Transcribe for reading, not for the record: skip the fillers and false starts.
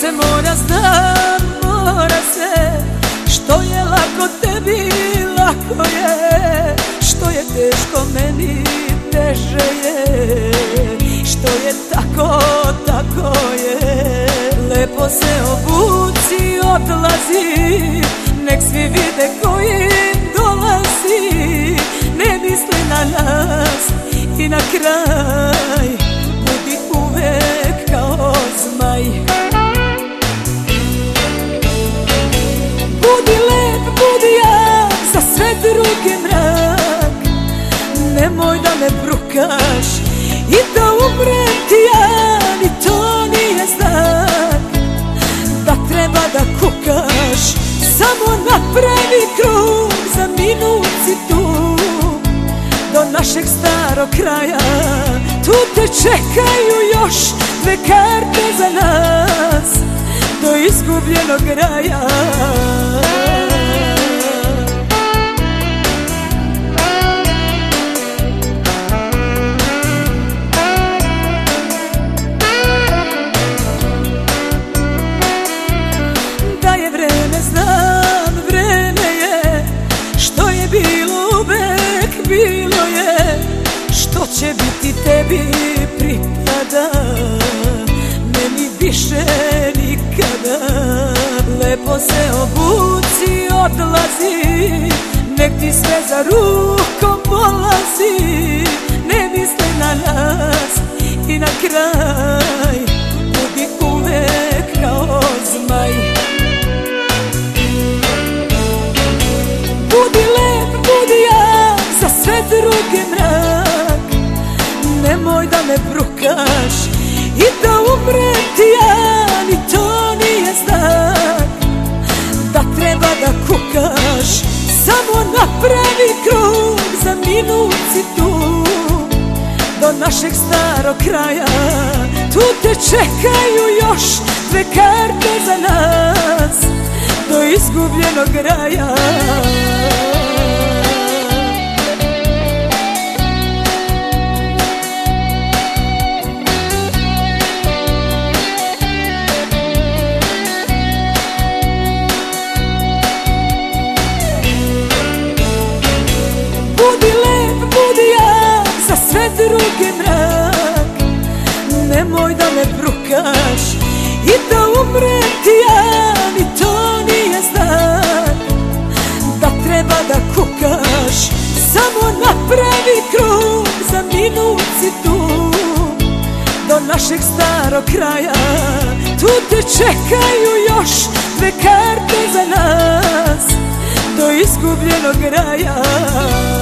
se mora, znam, mora se. Što je lako tebi, lako je. Što je teško meni, teže je. Što je tako, tako je. Lepo se obuci, odlazi, nek svi vide koji dolazi. Ne misli na nas i na kraj budi uvek kao zmaj. Budi lep, budi jak, za sve druge mrak. Nemoj da me brukaš i da umrem ti ja, ni to nije znak da treba da kukaš. Samo napravi krug, za minut si tu, do našeg starog kraja. Tu te čekaju još 2 karte za nas, do izgubljenog raja. Da je vreme, znam, vreme je. Što je bilo uvek bilo je. Što će biti tebi pripada, meni više nikada. Lepo se obuci, odlazi, nek ti sve za rukom polazi. Ne misli na nas i na kraj budi uvek kao zmaj. Budi lep, budi jak, za sve druge mrak. Nemoj da me brukaš i da umrem ti ja, ni to nije znak da treba da kukaš. Samo napravi krug, za minut si tu, do našeg starog kraja. Tu te čekaju još 2 karte za nas, do izgubljenog raja. Budi lep, budi jak, za sve druge mrak. Nemoj da me brukaš i da umrem ti ja, ni to nije znak da treba da kukaš. Samo napravi krug, za minut si tu, do našeg starog kraja. Tu te čekaju još 2 karte za nas, do izgubljenog raja.